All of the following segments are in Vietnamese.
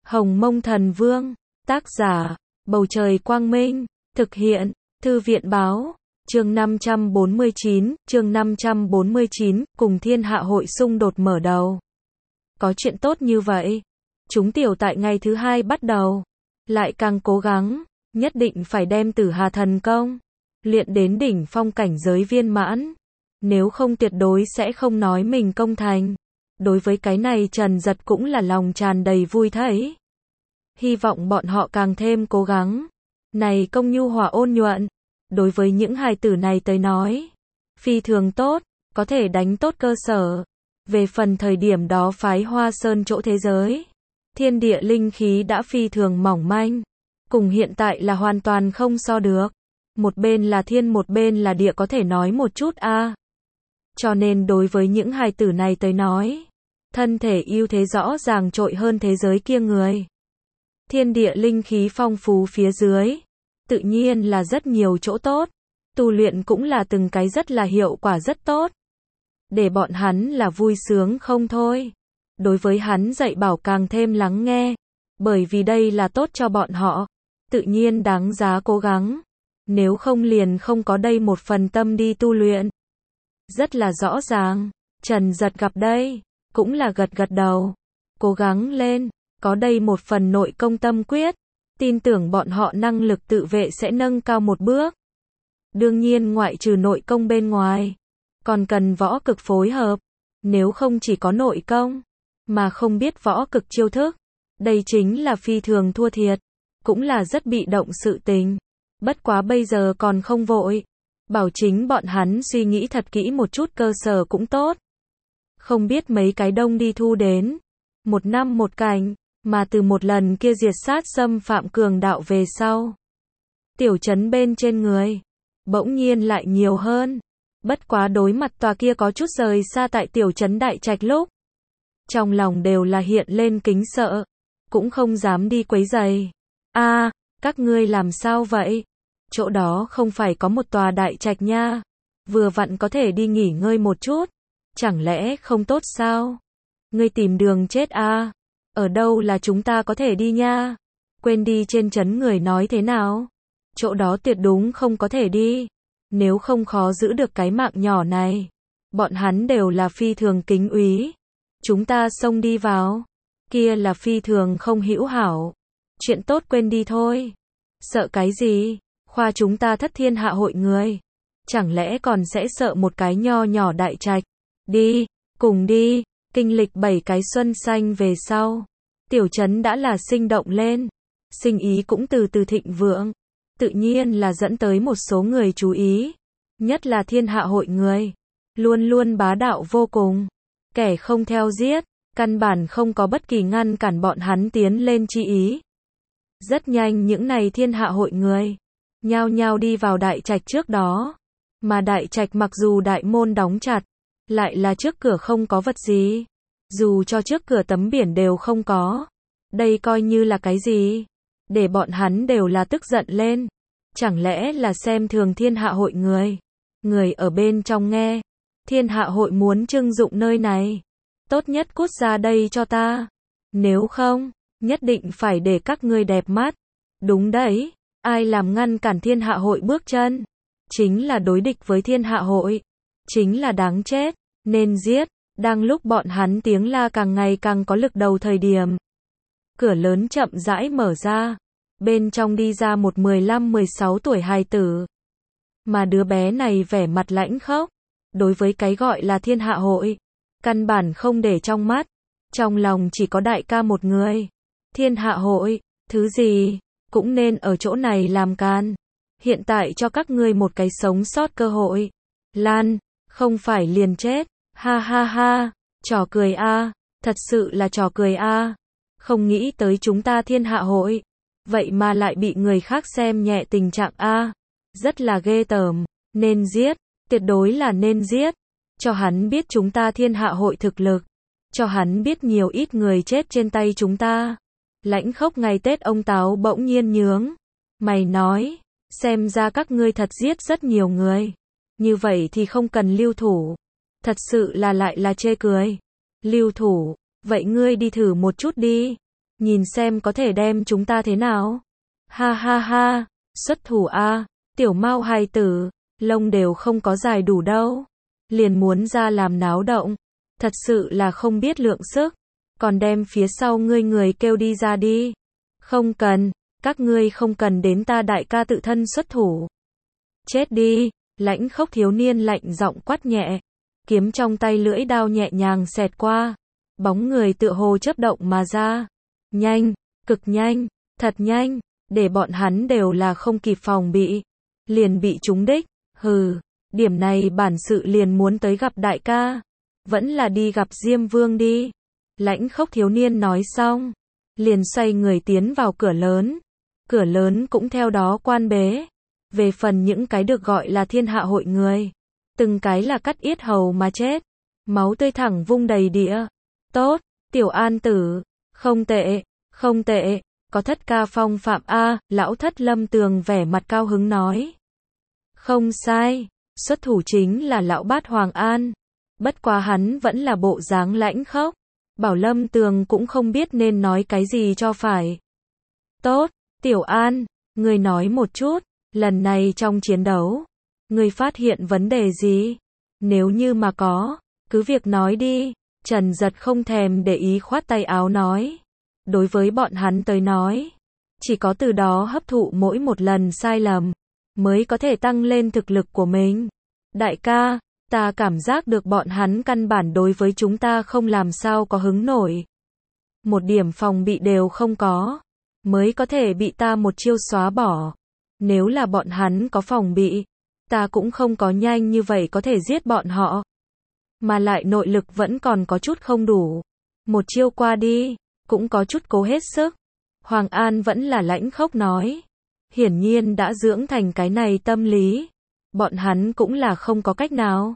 Hồng Mông Thần Vương, tác giả, Bầu Trời Quang Minh, thực hiện, Thư viện Báo, chương 549, cùng thiên hạ hội xung đột mở đầu. Có chuyện tốt như vậy. Chúng tiểu tại ngày thứ 2 bắt đầu, lại càng cố gắng, nhất định phải đem Tử Hà thần công luyện đến đỉnh phong cảnh giới viên mãn. Nếu không tuyệt đối sẽ không nói mình công thành. Đối với cái này Trần Giật cũng là lòng tràn đầy vui thấy. Hy vọng bọn họ càng thêm cố gắng. Này công nhu hòa ôn nhuận, đối với những hài tử này tới nói, phi thường tốt, có thể đánh tốt cơ sở. Về phần thời điểm đó phái Hoa Sơn chỗ thế giới, thiên địa linh khí đã phi thường mỏng manh, cùng hiện tại là hoàn toàn không so được. Một bên là thiên một bên là địa, có thể nói một chút a. Cho nên đối với những hài tử này tới nói, thân thể ưu thế rõ ràng trội hơn thế giới kia người. Thiên địa linh khí phong phú phía dưới, tự nhiên là rất nhiều chỗ tốt, tu luyện cũng là từng cái rất là hiệu quả rất tốt. Để bọn hắn là vui sướng không thôi. Đối với hắn dạy bảo càng thêm lắng nghe, bởi vì đây là tốt cho bọn họ, tự nhiên đáng giá cố gắng. Nếu không liền không có đây một phần tâm đi tu luyện. Rất là rõ ràng, Trần Giật gặp đây, cũng là gật gật đầu, cố gắng lên, có đây một phần nội công tâm quyết, tin tưởng bọn họ năng lực tự vệ sẽ nâng cao một bước. Đương nhiên ngoại trừ nội công bên ngoài, còn cần võ cực phối hợp, nếu không chỉ có nội công, mà không biết võ cực chiêu thức, đây chính là phi thường thua thiệt, cũng là rất bị động sự tình. Bất quá bây giờ còn không vội, bảo chính bọn hắn suy nghĩ thật kỹ một chút cơ sở cũng tốt. Không biết mấy cái đông đi thu đến, một năm một cảnh, mà từ một lần kia diệt sát xâm phạm cường đạo về sau. Tiểu trấn bên trên người, bỗng nhiên lại nhiều hơn. Bất quá đối mặt tòa kia có chút rời xa tại tiểu trấn đại trạch lúc, trong lòng đều là hiện lên kính sợ, cũng không dám đi quấy rầy. A, các ngươi làm sao vậy? Chỗ đó không phải có một tòa đại trạch nha, vừa vặn có thể đi nghỉ ngơi một chút, chẳng lẽ không tốt sao? Ngươi tìm đường chết a? Ở đâu là chúng ta có thể đi nha? Quên đi trên trấn người nói thế nào? Chỗ đó tuyệt đúng không có thể đi, nếu không khó giữ được cái mạng nhỏ này. Bọn hắn đều là phi thường kính úy, chúng ta xông đi vào, kia là phi thường không hữu hảo. Chuyện tốt quên đi thôi. Sợ cái gì? Khoa chúng ta thất thiên hạ hội người, chẳng lẽ còn sẽ sợ một cái nho nhỏ đại trạch? Đi, cùng đi. Kinh lịch 7 cái xuân xanh về sau, tiểu trấn đã là sinh động lên, sinh ý cũng từ từ thịnh vượng, tự nhiên là dẫn tới một số người chú ý, nhất là thiên hạ hội người, luôn luôn bá đạo vô cùng, kẻ không theo giết, căn bản không có bất kỳ ngăn cản bọn hắn tiến lên chi ý. Rất nhanh những này thiên hạ hội người, nhao nhao đi vào đại trạch trước đó, mà đại trạch mặc dù đại môn đóng chặt, lại là trước cửa không có vật gì, dù cho trước cửa tấm biển đều không có, đây coi như là cái gì, để bọn hắn đều là tức giận lên, chẳng lẽ là xem thường thiên hạ hội người. Người ở bên trong nghe, thiên hạ hội muốn trưng dụng nơi này, tốt nhất cút ra đây cho ta, nếu không, nhất định phải để các ngươi đẹp mắt. Đúng đấy, ai làm ngăn cản thiên hạ hội bước chân, chính là đối địch với thiên hạ hội, chính là đáng chết, nên giết. Đang lúc bọn hắn tiếng la càng ngày càng có lực đầu thời điểm, cửa lớn chậm rãi mở ra, bên trong đi ra một 15-16 tuổi hài tử. Mà đứa bé này vẻ mặt lãnh khốc, đối với cái gọi là thiên hạ hội, căn bản không để trong mắt, trong lòng chỉ có đại ca một người. Thiên hạ hội, thứ gì, cũng nên ở chỗ này làm can. Hiện tại cho các ngươi một cái sống sót cơ hội. Lan, không phải liền chết. Ha ha ha, trò cười a, thật sự là trò cười a. Không nghĩ tới chúng ta thiên hạ hội, vậy mà lại bị người khác xem nhẹ tình trạng a. Rất là ghê tởm, nên giết, tuyệt đối là nên giết. Cho hắn biết chúng ta thiên hạ hội thực lực, cho hắn biết nhiều ít người chết trên tay chúng ta. Lãnh khốc ngày Tết ông Táo bỗng nhiên nhướng mày nói, xem ra các ngươi thật giết rất nhiều người, như vậy thì không cần lưu thủ. Thật sự là lại là chê cười. Lưu thủ, vậy ngươi đi thử một chút đi. nhìn xem có thể đem chúng ta thế nào. Ha ha ha, xuất thủ a, tiểu Mao hài tử, lông đều không có dài đủ đâu, liền muốn ra làm náo động, thật sự là không biết lượng sức, còn đem phía sau ngươi người kêu đi ra đi. Không cần, các ngươi không cần đến ta đại ca tự thân xuất thủ. Chết đi, lãnh khốc thiếu niên lạnh giọng quát nhẹ, kiếm trong tay lưỡi đao nhẹ nhàng xẹt qua, bóng người tựa hồ chớp động mà ra. Nhanh, cực nhanh, thật nhanh, để bọn hắn đều là không kịp phòng bị, liền bị trúng đích. Hừ, điểm này bản sự liền muốn tới gặp đại ca, vẫn là đi gặp Diêm Vương đi. Lãnh khốc thiếu niên nói xong, liền xoay người tiến vào cửa lớn cũng theo đó quan bế. Về phần những cái được gọi là thiên hạ hội người, từng cái là cắt yết hầu mà chết, máu tươi thẳng vung đầy địa. Tốt, tiểu an tử, không tệ, không tệ, có thất ca phong phạm a, lão thất Lâm Tường vẻ mặt cao hứng nói. Không sai, xuất thủ chính là lão bát Hoàng An, bất quá hắn vẫn là bộ dáng lãnh khốc, bảo Lâm Tường cũng không biết nên nói cái gì cho phải. Tốt, tiểu An, ngươi nói một chút, lần này trong chiến đấu, ngươi phát hiện vấn đề gì? Nếu như mà có, cứ việc nói đi. Trần Giật không thèm để ý khoát tay áo nói. Đối với bọn hắn tới nói, chỉ có từ đó hấp thụ mỗi một lần sai lầm, mới có thể tăng lên thực lực của mình. Đại ca, ta cảm giác được bọn hắn căn bản đối với chúng ta không làm sao có hứng nổi. Một điểm phòng bị đều không có, mới có thể bị ta một chiêu xóa bỏ. Nếu là bọn hắn có phòng bị, ta cũng không có nhanh như vậy có thể giết bọn họ. Mà lại nội lực vẫn còn có chút không đủ. Một chiêu qua đi, cũng có chút cố hết sức. Hoàng An vẫn là lãnh khốc nói. Hiển nhiên đã dưỡng thành cái này tâm lý. Bọn hắn cũng là không có cách nào.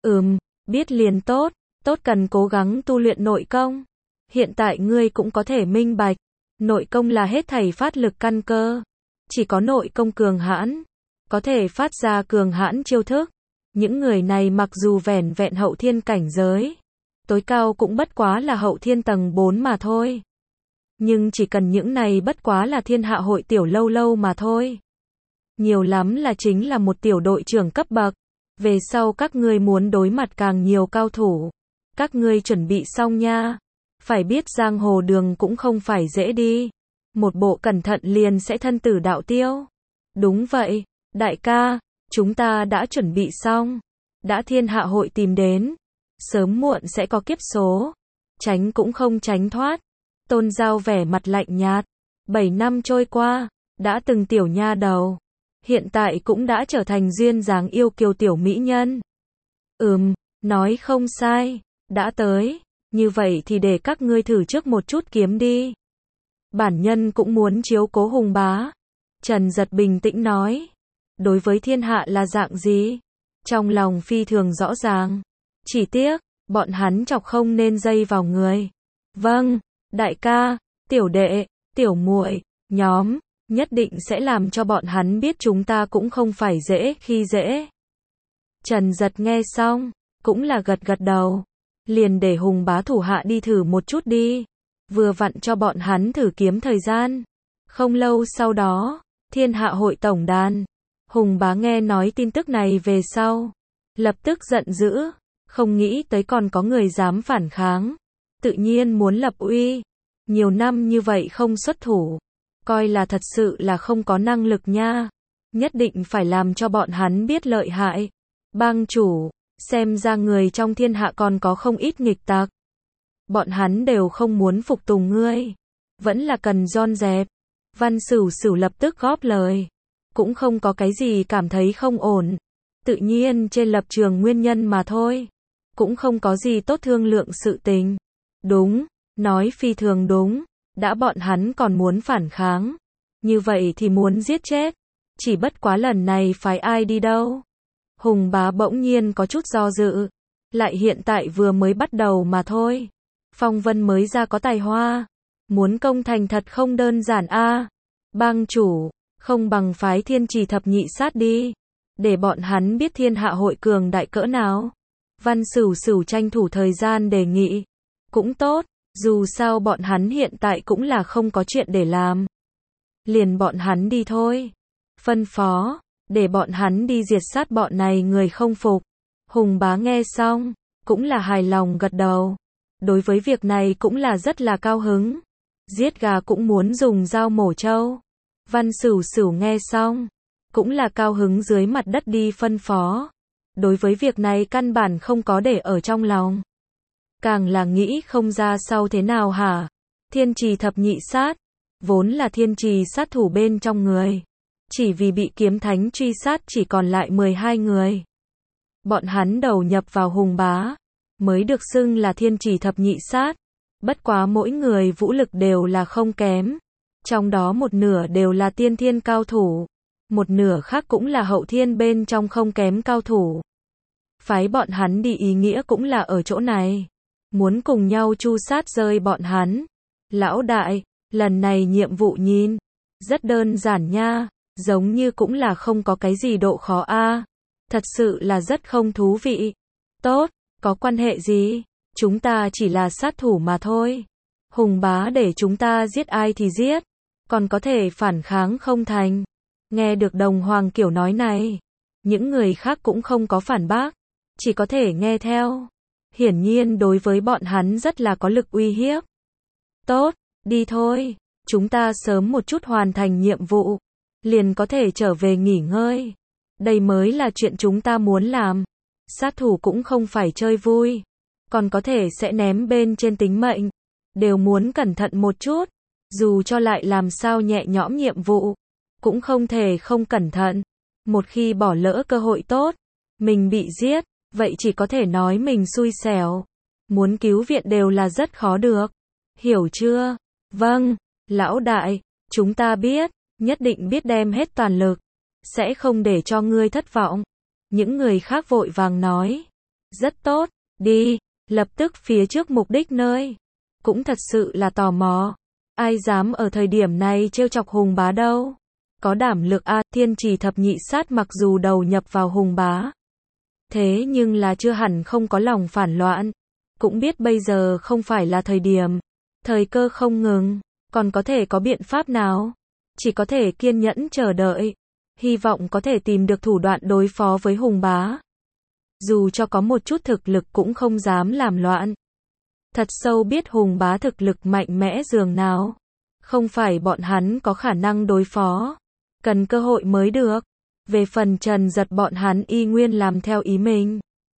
Biết liền tốt, tốt cần cố gắng tu luyện nội công. Hiện tại ngươi cũng có thể minh bạch. Nội công là hết thảy phát lực căn cơ. Chỉ có nội công cường hãn, có thể phát ra cường hãn chiêu thức. Những người này mặc dù vẻn vẹn hậu thiên cảnh giới, tối cao cũng bất quá là hậu thiên tầng 4 mà thôi. Nhưng chỉ cần những này bất quá là thiên hạ hội tiểu lâu lâu mà thôi. Nhiều lắm là chính là một tiểu đội trưởng cấp bậc. Về sau các ngươi muốn đối mặt càng nhiều cao thủ. Các ngươi chuẩn bị xong nha. Phải biết giang hồ đường cũng không phải dễ đi. Một bộ cẩn thận liền sẽ thân tử đạo tiêu. Đúng vậy, đại ca, chúng ta đã chuẩn bị xong. Đã thiên hạ hội tìm đến. Sớm muộn sẽ có kiếp số. Tránh cũng không tránh thoát. Tôn Giao vẻ mặt lạnh nhạt. 7 năm trôi qua, đã từng tiểu nha đầu. Hiện tại cũng đã trở thành duyên dáng yêu kiều tiểu mỹ nhân. Nói không sai, đã tới. Như vậy thì để các ngươi thử trước một chút kiếm đi. Bản nhân cũng muốn chiếu cố Hùng bá. Trần Giật bình tĩnh nói. Đối với thiên hạ là dạng gì? Trong lòng phi thường rõ ràng. Chỉ tiếc, bọn hắn chọc không nên dây vào người. Vâng, đại ca, tiểu đệ, tiểu muội, nhóm, nhất định sẽ làm cho bọn hắn biết chúng ta cũng không phải dễ khi dễ. Trần Giật nghe xong, cũng là gật gật đầu. Liền để Hùng bá thủ hạ đi thử một chút đi. Vừa vặn cho bọn hắn thử kiếm thời gian. Không lâu sau đó, thiên hạ hội tổng đàn. Hùng bá nghe nói tin tức này về sau. Lập tức giận dữ. Không nghĩ tới còn có người dám phản kháng. Tự nhiên muốn lập uy. Nhiều năm như vậy không xuất thủ. Coi là thật sự là không có năng lực nha. Nhất định phải làm cho bọn hắn biết lợi hại. Bang chủ, xem ra người trong thiên hạ còn có không ít nghịch tặc. Bọn hắn đều không muốn phục tùng ngươi. Vẫn là cần ron dẹp. Văn Sửu Sửu lập tức góp lời. Cũng không có cái gì cảm thấy không ổn. Tự nhiên trên lập trường nguyên nhân mà thôi. Cũng không có gì tốt thương lượng sự tình. Đúng, nói phi thường đúng. Đã bọn hắn còn muốn phản kháng. Như vậy thì muốn giết chết. Chỉ bất quá lần này phái ai đi đâu. Hùng bá bỗng nhiên có chút do dự. Lại hiện tại vừa mới bắt đầu mà thôi. Phong Vân mới ra có tài hoa. Muốn công thành thật không đơn giản a. Bang chủ, không bằng phái Thiên Trì thập nhị sát đi. Để bọn hắn biết thiên hạ hội cường đại cỡ nào. Văn Sửu Sửu tranh thủ thời gian đề nghị. Cũng tốt, Dù sao bọn hắn hiện tại cũng là không có chuyện để làm. Liền bọn hắn đi thôi. Phân phó, để bọn hắn đi diệt sát bọn này người không phục. Hùng bá nghe xong, cũng là hài lòng gật đầu. Đối với việc này cũng là rất là cao hứng. Giết gà cũng muốn dùng dao mổ trâu. Văn Sửu Sửu nghe xong, cũng là cao hứng dưới mặt đất đi phân phó. Đối với việc này căn bản không có để ở trong lòng. Càng là nghĩ không ra sau thế nào hả? Thiên trì thập nhị sát, vốn là thiên trì sát thủ bên trong người. Chỉ vì bị kiếm thánh truy sát chỉ còn lại 12 người. Bọn hắn đầu nhập vào Hùng bá, mới được xưng là thiên trì thập nhị sát. Bất quá mỗi người vũ lực đều là không kém. Trong đó một nửa đều là tiên thiên cao thủ. Một nửa khác cũng là hậu thiên bên trong không kém cao thủ. Phái bọn hắn đi ý nghĩa cũng là ở chỗ này. Muốn cùng nhau tru sát rơi bọn hắn. Lão đại, lần này nhiệm vụ nhìn rất đơn giản nha, giống như cũng là không có cái gì độ khó a. Thật sự là rất không thú vị. Tốt, có quan hệ gì? Chúng ta chỉ là sát thủ mà thôi. Hùng bá để chúng ta giết ai thì giết, còn có thể phản kháng không thành. Nghe được Đồng Hoàng kiểu nói này, những người khác cũng không có phản bác, chỉ có thể nghe theo. Hiển nhiên đối với bọn hắn rất là có lực uy hiếp. Tốt, đi thôi, chúng ta sớm một chút hoàn thành nhiệm vụ, liền có thể trở về nghỉ ngơi. Đây mới là chuyện chúng ta muốn làm. Sát thủ cũng không phải chơi vui, còn có thể sẽ ném bên trên tính mệnh. Đều muốn cẩn thận một chút, dù cho lại làm sao nhẹ nhõm nhiệm vụ, cũng không thể không cẩn thận. Một khi bỏ lỡ cơ hội tốt, mình bị giết, vậy chỉ có thể nói mình xui xẻo. Muốn cứu viện đều là rất khó được. Hiểu chưa? Vâng, lão đại, chúng ta biết, nhất định biết đem hết toàn lực. Sẽ không để cho ngươi thất vọng. Những người khác vội vàng nói. Rất tốt, đi, lập tức phía trước mục đích nơi. Cũng thật sự là tò mò. Ai dám ở thời điểm này trêu chọc Hùng bá đâu. Có đảm lực a. Thiên trì thập nhị sát mặc dù đầu nhập vào Hùng bá, thế nhưng là chưa hẳn không có lòng phản loạn. Cũng biết bây giờ không phải là thời điểm. Thời cơ không ngừng, còn có thể có biện pháp nào? Chỉ có thể kiên nhẫn chờ đợi. Hy vọng có thể tìm được thủ đoạn đối phó với Hùng bá. Dù cho có một chút thực lực cũng không dám làm loạn. Thật sâu biết Hùng bá thực lực mạnh mẽ dường nào. Không phải bọn hắn có khả năng đối phó. Cần cơ hội mới được. Về phần Trần Giật bọn hắn y nguyên làm theo ý mình.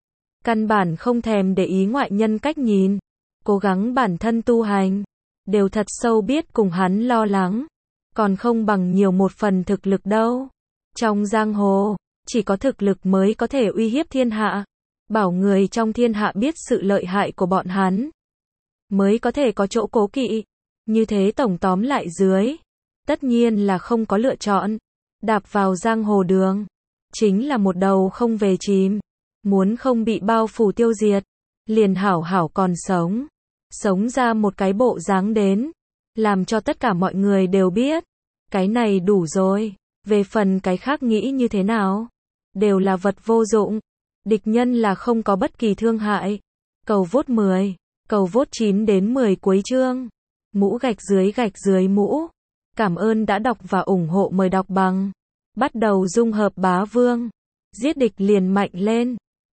Căn bản không thèm để ý ngoại nhân cách nhìn. Cố gắng bản thân tu hành. Đều thật sâu biết cùng hắn lo lắng. Còn không bằng nhiều một phần thực lực đâu. Trong giang hồ, chỉ có thực lực mới có thể uy hiếp thiên hạ. Bảo người trong thiên hạ biết sự lợi hại của bọn hắn, mới có thể có chỗ cố kỵ. Như thế tổng tóm lại dưới, tất nhiên là không có lựa chọn. Đạp vào giang hồ đường, chính là một đầu không về chìm. Muốn không bị bao phủ tiêu diệt, liền hảo hảo còn sống. Sống ra một cái bộ dáng đến, làm cho tất cả mọi người đều biết. Cái này đủ rồi. Về phần cái khác nghĩ như thế nào, đều là vật vô dụng. Địch nhân là không có bất kỳ thương hại. Cầu vote 10, cầu vote 9 đến 10 cuối chương. Mũ gạch dưới mũ. Cảm ơn đã đọc và ủng hộ, mời đọc bằng. Bắt đầu dung hợp bá vương. Giết địch liền mạnh lên.